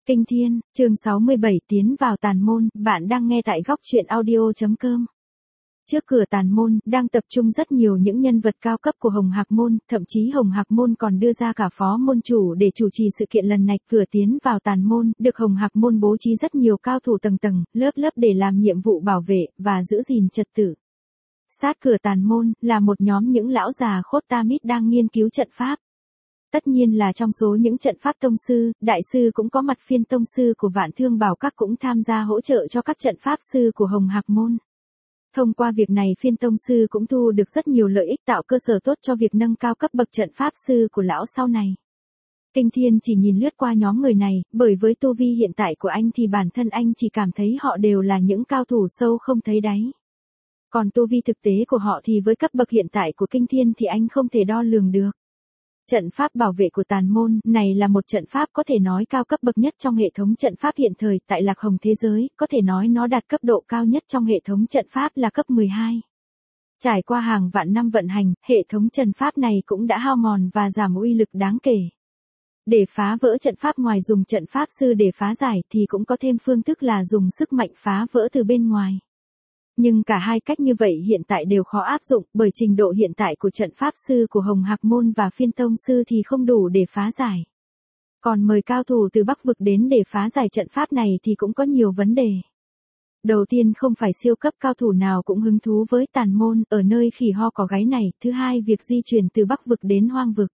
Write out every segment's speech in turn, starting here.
Kinh Thiên, chương 67 tiến vào tàn môn, bạn đang nghe tại góc truyện audio.com. Trước cửa tàn môn, đang tập trung rất nhiều những nhân vật cao cấp của Hồng Hạc Môn, thậm chí Hồng Hạc Môn còn đưa ra cả phó môn chủ để chủ trì sự kiện lần này. Cửa tiến vào tàn môn, được Hồng Hạc Môn bố trí rất nhiều cao thủ tầng tầng, lớp lớp để làm nhiệm vụ bảo vệ, và giữ gìn trật tự. Sát cửa tàn môn, là một nhóm những lão già khốt tamít đang nghiên cứu trận pháp. Tất nhiên là trong số những trận pháp tông sư, đại sư cũng có mặt. Phiên tông sư của Vạn Thương Bảo Các cũng tham gia hỗ trợ cho các trận pháp sư của Hồng Hạc Môn. Thông qua việc này phiên tông sư cũng thu được rất nhiều lợi ích, tạo cơ sở tốt cho việc nâng cao cấp bậc trận pháp sư của lão sau này. Kinh Thiên chỉ nhìn lướt qua nhóm người này, bởi với tu vi hiện tại của anh thì bản thân anh chỉ cảm thấy họ đều là những cao thủ sâu không thấy đáy. Còn tu vi thực tế của họ thì với cấp bậc hiện tại của Kinh Thiên thì anh không thể đo lường được. Trận pháp bảo vệ của tàn môn này là một trận pháp có thể nói cao cấp bậc nhất trong hệ thống trận pháp hiện thời tại Lạc Hồng thế giới, có thể nói nó đạt cấp độ cao nhất trong hệ thống trận pháp là cấp 12. Trải qua hàng vạn năm vận hành, hệ thống trận pháp này cũng đã hao mòn và giảm uy lực đáng kể. Để phá vỡ trận pháp, ngoài dùng trận pháp sư để phá giải thì cũng có thêm phương thức là dùng sức mạnh phá vỡ từ bên ngoài. Nhưng cả hai cách như vậy hiện tại đều khó áp dụng, bởi trình độ hiện tại của trận pháp sư của Hồng Hạc Môn và phiên tông sư thì không đủ để phá giải. Còn mời cao thủ từ Bắc vực đến để phá giải trận pháp này thì cũng có nhiều vấn đề. Đầu tiên, không phải siêu cấp cao thủ nào cũng hứng thú với tàn môn ở nơi khỉ ho có gáy này. Thứ hai, việc di chuyển từ Bắc vực đến Hoang vực,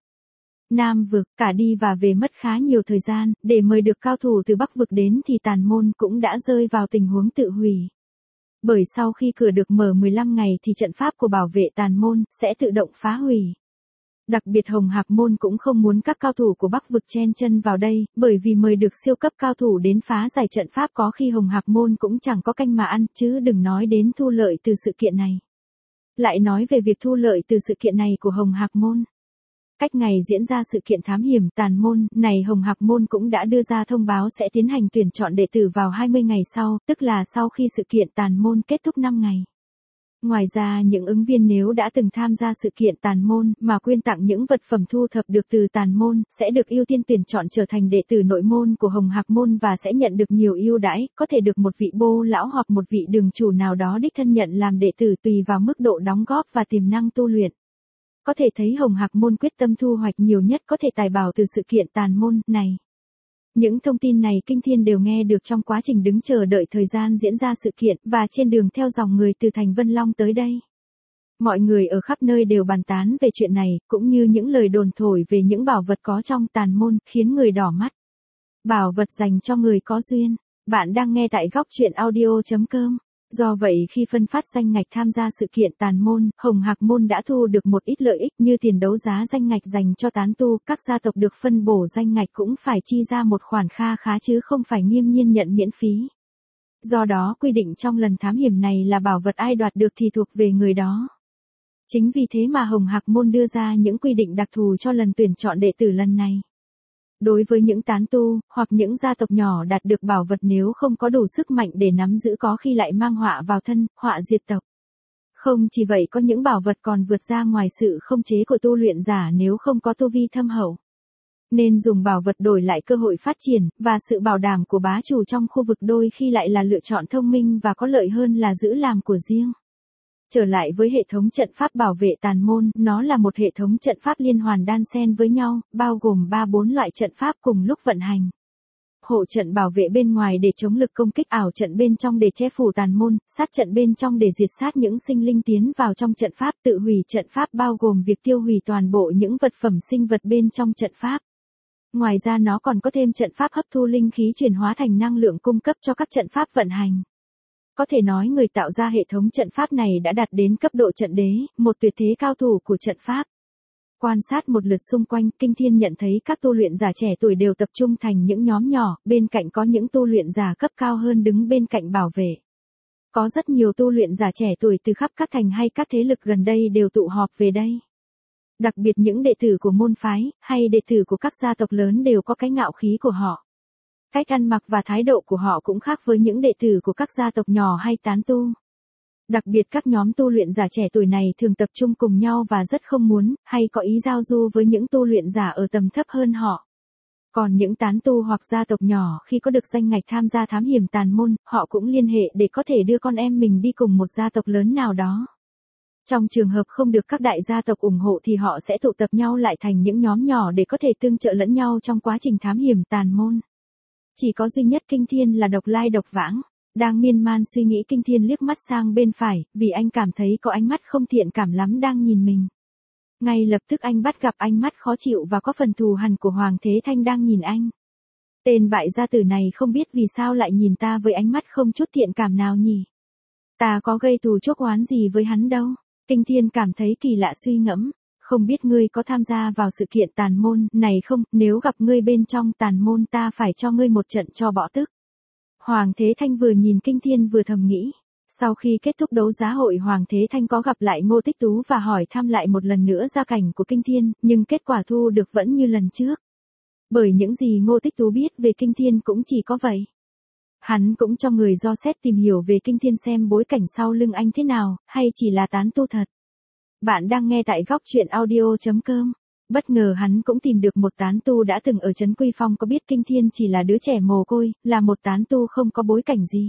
Nam vực, cả đi và về mất khá nhiều thời gian. Để mời được cao thủ từ Bắc vực đến thì tàn môn cũng đã rơi vào tình huống tự hủy. Bởi sau khi cửa được mở 15 ngày thì trận pháp của bảo vệ tàn môn sẽ tự động phá hủy. Đặc biệt Hồng Hạc Môn cũng không muốn các cao thủ của Bắc vực chen chân vào đây, bởi vì mời được siêu cấp cao thủ đến phá giải trận pháp có khi Hồng Hạc Môn cũng chẳng có canh mà ăn, chứ đừng nói đến thu lợi từ sự kiện này. Lại nói về việc thu lợi từ sự kiện này của Hồng Hạc Môn. Cách ngày diễn ra sự kiện thám hiểm tàn môn này, Hồng Hạc Môn cũng đã đưa ra thông báo sẽ tiến hành tuyển chọn đệ tử vào 20 ngày sau, tức là sau khi sự kiện tàn môn kết thúc 5 ngày. Ngoài ra, những ứng viên nếu đã từng tham gia sự kiện tàn môn mà quyên tặng những vật phẩm thu thập được từ tàn môn sẽ được ưu tiên tuyển chọn trở thành đệ tử nội môn của Hồng Hạc Môn và sẽ nhận được nhiều ưu đãi, có thể được một vị bô lão hoặc một vị đường chủ nào đó đích thân nhận làm đệ tử tùy vào mức độ đóng góp và tiềm năng tu luyện. Có thể thấy Hồng Hạc Môn quyết tâm thu hoạch nhiều nhất có thể tài bảo từ sự kiện tàn môn này. Những thông tin này Kinh Thiên đều nghe được trong quá trình đứng chờ đợi thời gian diễn ra sự kiện và trên đường theo dòng người từ thành Vân Long tới đây. Mọi người ở khắp nơi đều bàn tán về chuyện này, cũng như những lời đồn thổi về những bảo vật có trong tàn môn, khiến người đỏ mắt. Bảo vật dành cho người có duyên. Bạn đang nghe tại góc truyện audio.com. Do vậy khi phân phát danh ngạch tham gia sự kiện tàn môn, Hồng Hạc Môn đã thu được một ít lợi ích như tiền đấu giá danh ngạch dành cho tán tu, các gia tộc được phân bổ danh ngạch cũng phải chi ra một khoản kha khá chứ không phải nghiêm nhiên nhận miễn phí. Do đó quy định trong lần thám hiểm này là bảo vật ai đoạt được thì thuộc về người đó. Chính vì thế mà Hồng Hạc Môn đưa ra những quy định đặc thù cho lần tuyển chọn đệ tử lần này. Đối với những tán tu, hoặc những gia tộc nhỏ đạt được bảo vật nếu không có đủ sức mạnh để nắm giữ có khi lại mang họa vào thân, họa diệt tộc. Không chỉ vậy, có những bảo vật còn vượt ra ngoài sự khống chế của tu luyện giả nếu không có tu vi thâm hậu. Nên dùng bảo vật đổi lại cơ hội phát triển, và sự bảo đảm của bá chủ trong khu vực đôi khi lại là lựa chọn thông minh và có lợi hơn là giữ làm của riêng. Trở lại với hệ thống trận pháp bảo vệ tàn môn, nó là một hệ thống trận pháp liên hoàn đan xen với nhau, bao gồm 3-4 loại trận pháp cùng lúc vận hành. Hộ trận bảo vệ bên ngoài để chống lực công kích, ảo trận bên trong để che phủ tàn môn, sát trận bên trong để diệt sát những sinh linh tiến vào trong trận pháp, tự hủy trận pháp bao gồm việc tiêu hủy toàn bộ những vật phẩm sinh vật bên trong trận pháp. Ngoài ra nó còn có thêm trận pháp hấp thu linh khí chuyển hóa thành năng lượng cung cấp cho các trận pháp vận hành. Có thể nói người tạo ra hệ thống trận pháp này đã đạt đến cấp độ trận đế, một tuyệt thế cao thủ của trận pháp. Quan sát một lượt xung quanh, Kinh Thiên nhận thấy các tu luyện giả trẻ tuổi đều tập trung thành những nhóm nhỏ, bên cạnh có những tu luyện giả cấp cao hơn đứng bên cạnh bảo vệ. Có rất nhiều tu luyện giả trẻ tuổi từ khắp các thành hay các thế lực gần đây đều tụ họp về đây. Đặc biệt những đệ tử của môn phái, hay đệ tử của các gia tộc lớn đều có cái ngạo khí của họ. Cách ăn mặc và thái độ của họ cũng khác với những đệ tử của các gia tộc nhỏ hay tán tu. Đặc biệt các nhóm tu luyện giả trẻ tuổi này thường tập trung cùng nhau và rất không muốn, hay có ý giao du với những tu luyện giả ở tầm thấp hơn họ. Còn những tán tu hoặc gia tộc nhỏ khi có được danh ngạch tham gia thám hiểm tàn môn, họ cũng liên hệ để có thể đưa con em mình đi cùng một gia tộc lớn nào đó. Trong trường hợp không được các đại gia tộc ủng hộ thì họ sẽ tụ tập nhau lại thành những nhóm nhỏ để có thể tương trợ lẫn nhau trong quá trình thám hiểm tàn môn. Chỉ có duy nhất Kinh Thiên là độc lai độc vãng. Đang miên man suy nghĩ, Kinh Thiên liếc mắt sang bên phải, vì anh cảm thấy có ánh mắt không thiện cảm lắm đang nhìn mình. Ngay lập tức anh bắt gặp ánh mắt khó chịu và có phần thù hằn của Hoàng Thế Thanh đang nhìn anh. Tên bại gia tử này không biết vì sao lại nhìn ta với ánh mắt không chút thiện cảm nào nhỉ? Ta có gây thù chuốc oán gì với hắn đâu. Kinh Thiên cảm thấy kỳ lạ suy ngẫm. Không biết ngươi có tham gia vào sự kiện tàn môn này không, nếu gặp ngươi bên trong tàn môn ta phải cho ngươi một trận cho bỏ tức. Hoàng Thế Thanh vừa nhìn Kinh Thiên vừa thầm nghĩ. Sau khi kết thúc đấu giá hội, Hoàng Thế Thanh có gặp lại Ngô Tích Tú và hỏi thăm lại một lần nữa gia cảnh của Kinh Thiên, nhưng kết quả thu được vẫn như lần trước. Bởi những gì Ngô Tích Tú biết về Kinh Thiên cũng chỉ có vậy. Hắn cũng cho người dò xét tìm hiểu về Kinh Thiên xem bối cảnh sau lưng anh thế nào, hay chỉ là tán tu thật. Bạn đang nghe tại góc truyện audio.com. Bất ngờ hắn cũng tìm được một tán tu đã từng ở Trấn Quy Phong, có biết Kinh Thiên chỉ là đứa trẻ mồ côi, là một tán tu không có bối cảnh gì.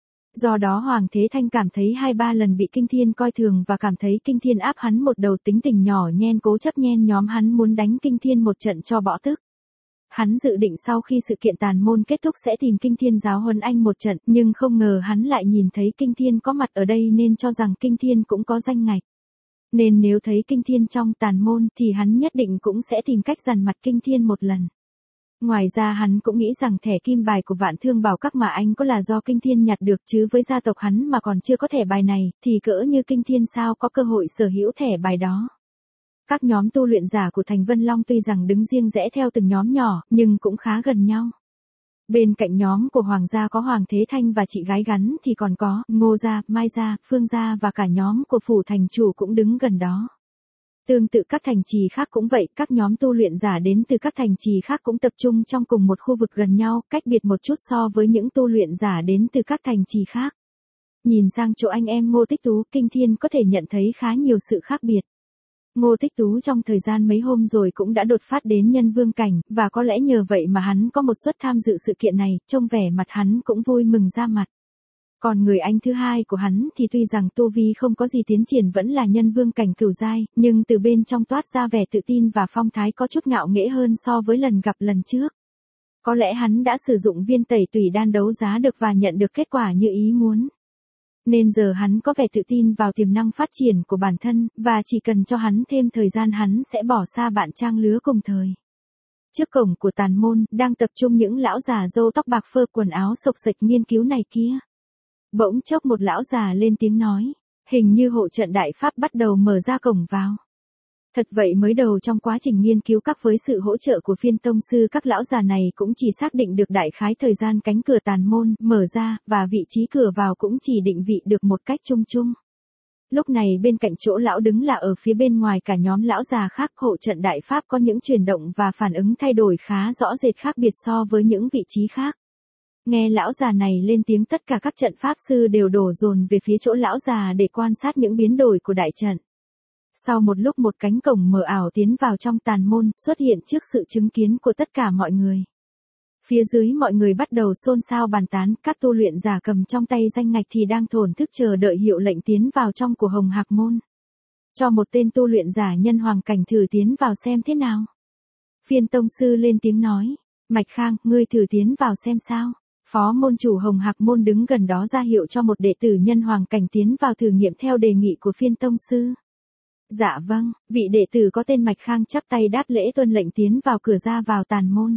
Do đó Hoàng Thế Thanh cảm thấy 2-3 lần bị Kinh Thiên coi thường và cảm thấy Kinh Thiên áp hắn một đầu, tính tình nhỏ nhen cố chấp nhen nhóm, hắn muốn đánh Kinh Thiên một trận cho bỏ tức. Hắn dự định sau khi sự kiện tàn môn kết thúc sẽ tìm Kinh Thiên giáo huấn anh một trận, nhưng không ngờ hắn lại nhìn thấy Kinh Thiên có mặt ở đây nên cho rằng Kinh Thiên cũng có danh ngạch. Nên nếu thấy Kinh Thiên trong tàn môn thì hắn nhất định cũng sẽ tìm cách dằn mặt Kinh Thiên một lần. Ngoài ra hắn cũng nghĩ rằng thẻ kim bài của Vạn Thương Bảo Các mà anh có là do Kinh Thiên nhặt được, chứ với gia tộc hắn mà còn chưa có thẻ bài này, thì cỡ như Kinh Thiên sao có cơ hội sở hữu thẻ bài đó. Các nhóm tu luyện giả của Thành Vân Long tuy rằng đứng riêng rẽ theo từng nhóm nhỏ, nhưng cũng khá gần nhau. Bên cạnh nhóm của Hoàng gia có Hoàng Thế Thanh và chị gái Gắn thì còn có Ngô gia, Mai gia, Phương gia và cả nhóm của phủ thành chủ cũng đứng gần đó. Tương tự các thành trì khác cũng vậy, các nhóm tu luyện giả đến từ các thành trì khác cũng tập trung trong cùng một khu vực gần nhau, cách biệt một chút so với những tu luyện giả đến từ các thành trì khác. Nhìn sang chỗ anh em Ngô Tích Tú, Kinh Thiên có thể nhận thấy khá nhiều sự khác biệt. Ngô Tích Tú trong thời gian mấy hôm rồi cũng đã đột phát đến nhân vương cảnh, và có lẽ nhờ vậy mà hắn có một suất tham dự sự kiện này, trông vẻ mặt hắn cũng vui mừng ra mặt. Còn người anh thứ hai của hắn thì tuy rằng tu vi không có gì tiến triển, vẫn là nhân vương cảnh cửu giai, nhưng từ bên trong toát ra vẻ tự tin và phong thái có chút ngạo nghễ hơn so với lần gặp lần trước. Có lẽ hắn đã sử dụng viên tẩy tùy đan đấu giá được và nhận được kết quả như ý muốn. Nên giờ hắn có vẻ tự tin vào tiềm năng phát triển của bản thân, và chỉ cần cho hắn thêm thời gian hắn sẽ bỏ xa bạn trang lứa cùng thời. Trước cổng của tàn môn, đang tập trung những lão già râu tóc bạc phơ quần áo xộc xệch nghiên cứu này kia. Bỗng chốc một lão già lên tiếng nói, hình như hộ trận đại pháp bắt đầu mở ra cổng vào. Thật vậy, mới đầu trong quá trình nghiên cứu các với sự hỗ trợ của Phiên tông sư, các lão già này cũng chỉ xác định được đại khái thời gian cánh cửa tàn môn mở ra, và vị trí cửa vào cũng chỉ định vị được một cách chung chung. Lúc này bên cạnh chỗ lão đứng là ở phía bên ngoài cả nhóm lão già khác, hộ trận đại pháp có những chuyển động và phản ứng thay đổi khá rõ rệt khác biệt so với những vị trí khác. Nghe lão già này lên tiếng, tất cả các trận pháp sư đều đổ dồn về phía chỗ lão già để quan sát những biến đổi của đại trận. Sau một lúc, một cánh cổng mờ ảo tiến vào trong tàn môn, xuất hiện trước sự chứng kiến của tất cả mọi người. Phía dưới mọi người bắt đầu xôn xao bàn tán, các tu luyện giả cầm trong tay danh ngạch thì đang thổn thức chờ đợi hiệu lệnh tiến vào trong của Hồng Hạc Môn. Cho một tên tu luyện giả nhân hoàng cảnh thử tiến vào xem thế nào. Phiên tông sư lên tiếng nói, Mạch Khang, ngươi thử tiến vào xem sao. Phó môn chủ Hồng Hạc Môn đứng gần đó ra hiệu cho một đệ tử nhân hoàng cảnh tiến vào thử nghiệm theo đề nghị của Phiên tông sư. Dạ vâng, vị đệ tử có tên Mạch Khang chắp tay đáp lễ tuân lệnh tiến vào cửa ra vào tàn môn.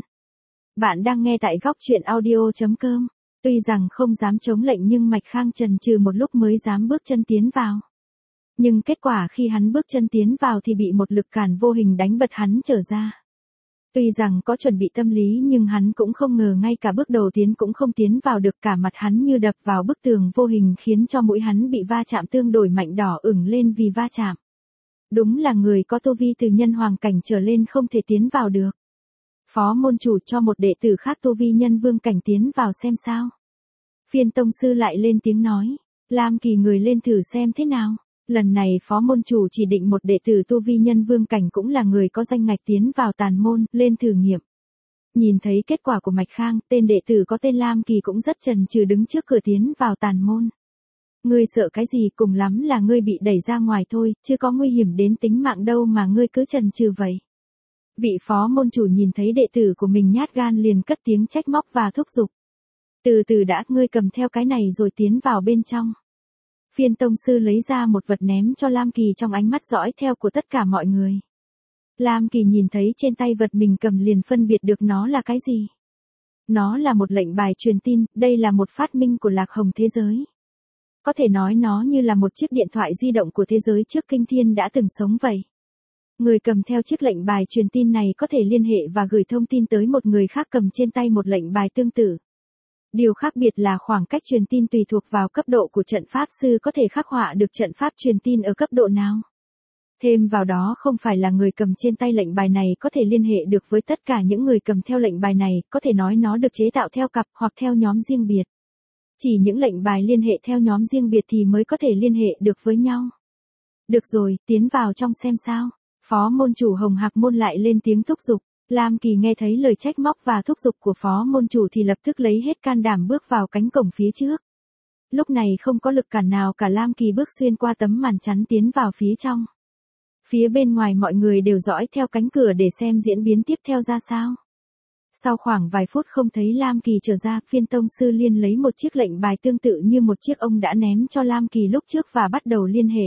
Bạn đang nghe tại góc truyện audio.com. Tuy rằng không dám chống lệnh nhưng Mạch Khang chần chừ một lúc mới dám bước chân tiến vào. Nhưng kết quả khi hắn bước chân tiến vào thì bị một lực cản vô hình đánh bật hắn trở ra. Tuy rằng có chuẩn bị tâm lý nhưng hắn cũng không ngờ ngay cả bước đầu tiến cũng không tiến vào được, cả mặt hắn như đập vào bức tường vô hình khiến cho mũi hắn bị va chạm tương đối mạnh, đỏ ửng lên vì va chạm. Đúng là người có tu vi từ nhân hoàng cảnh trở lên không thể tiến vào được. Phó môn chủ cho một đệ tử khác tu vi nhân vương cảnh tiến vào xem sao. Phiên tông sư lại lên tiếng nói, Lam Kỳ người lên thử xem thế nào. Lần này phó môn chủ chỉ định một đệ tử tu vi nhân vương cảnh cũng là người có danh ngạch tiến vào tàn môn, lên thử nghiệm. Nhìn thấy kết quả của Mạch Khang, tên đệ tử có tên Lam Kỳ cũng rất chần chừ đứng trước cửa tiến vào tàn môn. Ngươi sợ cái gì, cùng lắm là ngươi bị đẩy ra ngoài thôi, chứ có nguy hiểm đến tính mạng đâu mà ngươi cứ chần chừ vậy. Vị phó môn chủ nhìn thấy đệ tử của mình nhát gan liền cất tiếng trách móc và thúc giục. Từ từ đã, ngươi cầm theo cái này rồi tiến vào bên trong. Phiên tông sư lấy ra một vật ném cho Lam Kỳ trong ánh mắt dõi theo của tất cả mọi người. Lam Kỳ nhìn thấy trên tay vật mình cầm liền phân biệt được nó là cái gì. Nó là một lệnh bài truyền tin, đây là một phát minh của Lạc Hồng thế giới. Có thể nói nó như là một chiếc điện thoại di động của thế giới trước Kinh Thiên đã từng sống vậy. Người cầm theo chiếc lệnh bài truyền tin này có thể liên hệ và gửi thông tin tới một người khác cầm trên tay một lệnh bài tương tự. Điều khác biệt là khoảng cách truyền tin tùy thuộc vào cấp độ của trận pháp sư có thể khắc họa được trận pháp truyền tin ở cấp độ nào. Thêm vào đó không phải là người cầm trên tay lệnh bài này có thể liên hệ được với tất cả những người cầm theo lệnh bài này, có thể nói nó được chế tạo theo cặp hoặc theo nhóm riêng biệt. Chỉ những lệnh bài liên hệ theo nhóm riêng biệt thì mới có thể liên hệ được với nhau. Được rồi, tiến vào trong xem sao. Phó môn chủ Hồng Hạc Môn lại lên tiếng thúc giục. Lam Kỳ nghe thấy lời trách móc và thúc giục của phó môn chủ thì lập tức lấy hết can đảm bước vào cánh cổng phía trước. Lúc này không có lực cản nào cả, Lam Kỳ bước xuyên qua tấm màn chắn tiến vào phía trong. Phía bên ngoài mọi người đều dõi theo cánh cửa để xem diễn biến tiếp theo ra sao. Sau khoảng vài phút không thấy Lam Kỳ trở ra, Phiên tông sư Liên lấy một chiếc lệnh bài tương tự như một chiếc ông đã ném cho Lam Kỳ lúc trước và bắt đầu liên hệ.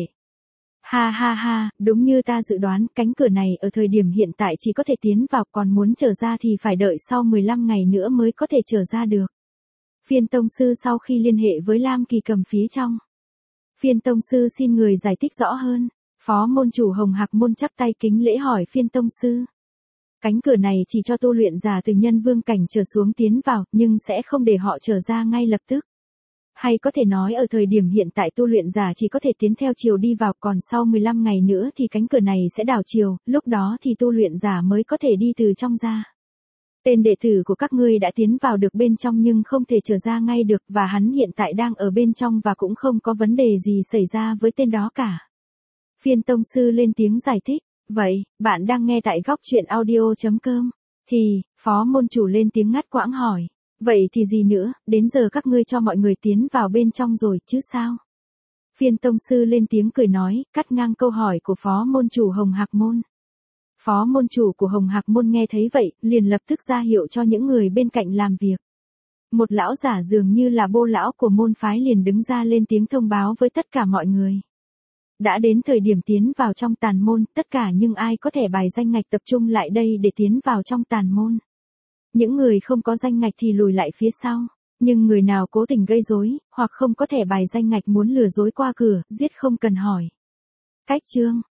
Ha ha ha, đúng như ta dự đoán, cánh cửa này ở thời điểm hiện tại chỉ có thể tiến vào, còn muốn trở ra thì phải đợi sau 15 ngày nữa mới có thể trở ra được. Phiên tông sư sau khi liên hệ với Lam Kỳ cầm phía trong. Phiên tông sư xin người giải thích rõ hơn. Phó môn chủ Hồng Hạc Môn chắp tay kính lễ hỏi Phiên tông sư. Cánh cửa này chỉ cho tu luyện giả từ nhân vương cảnh trở xuống tiến vào, nhưng sẽ không để họ trở ra ngay lập tức. Hay có thể nói ở thời điểm hiện tại tu luyện giả chỉ có thể tiến theo chiều đi vào, còn sau 15 ngày nữa thì cánh cửa này sẽ đảo chiều, lúc đó thì tu luyện giả mới có thể đi từ trong ra. Tên đệ tử của các ngươi đã tiến vào được bên trong nhưng không thể trở ra ngay được, và hắn hiện tại đang ở bên trong và cũng không có vấn đề gì xảy ra với tên đó cả. Phiên tông sư lên tiếng giải thích. Vậy, bạn đang nghe tại góc truyện audio.com. Thì, phó môn chủ lên tiếng ngắt quãng hỏi. Vậy thì gì nữa, đến giờ các ngươi cho mọi người tiến vào bên trong rồi, chứ sao? Phiên tông sư lên tiếng cười nói, cắt ngang câu hỏi của phó môn chủ Hồng Hạc Môn. Phó môn chủ của Hồng Hạc Môn nghe thấy vậy, liền lập tức ra hiệu cho những người bên cạnh làm việc. Một lão giả dường như là bô lão của môn phái liền đứng ra lên tiếng thông báo với tất cả mọi người. Đã đến thời điểm tiến vào trong tàn môn, tất cả những ai có thẻ bài danh ngạch tập trung lại đây để tiến vào trong tàn môn. Những người không có danh ngạch thì lùi lại phía sau, nhưng người nào cố tình gây rối, hoặc không có thẻ bài danh ngạch muốn lừa dối qua cửa, giết không cần hỏi. Cách chương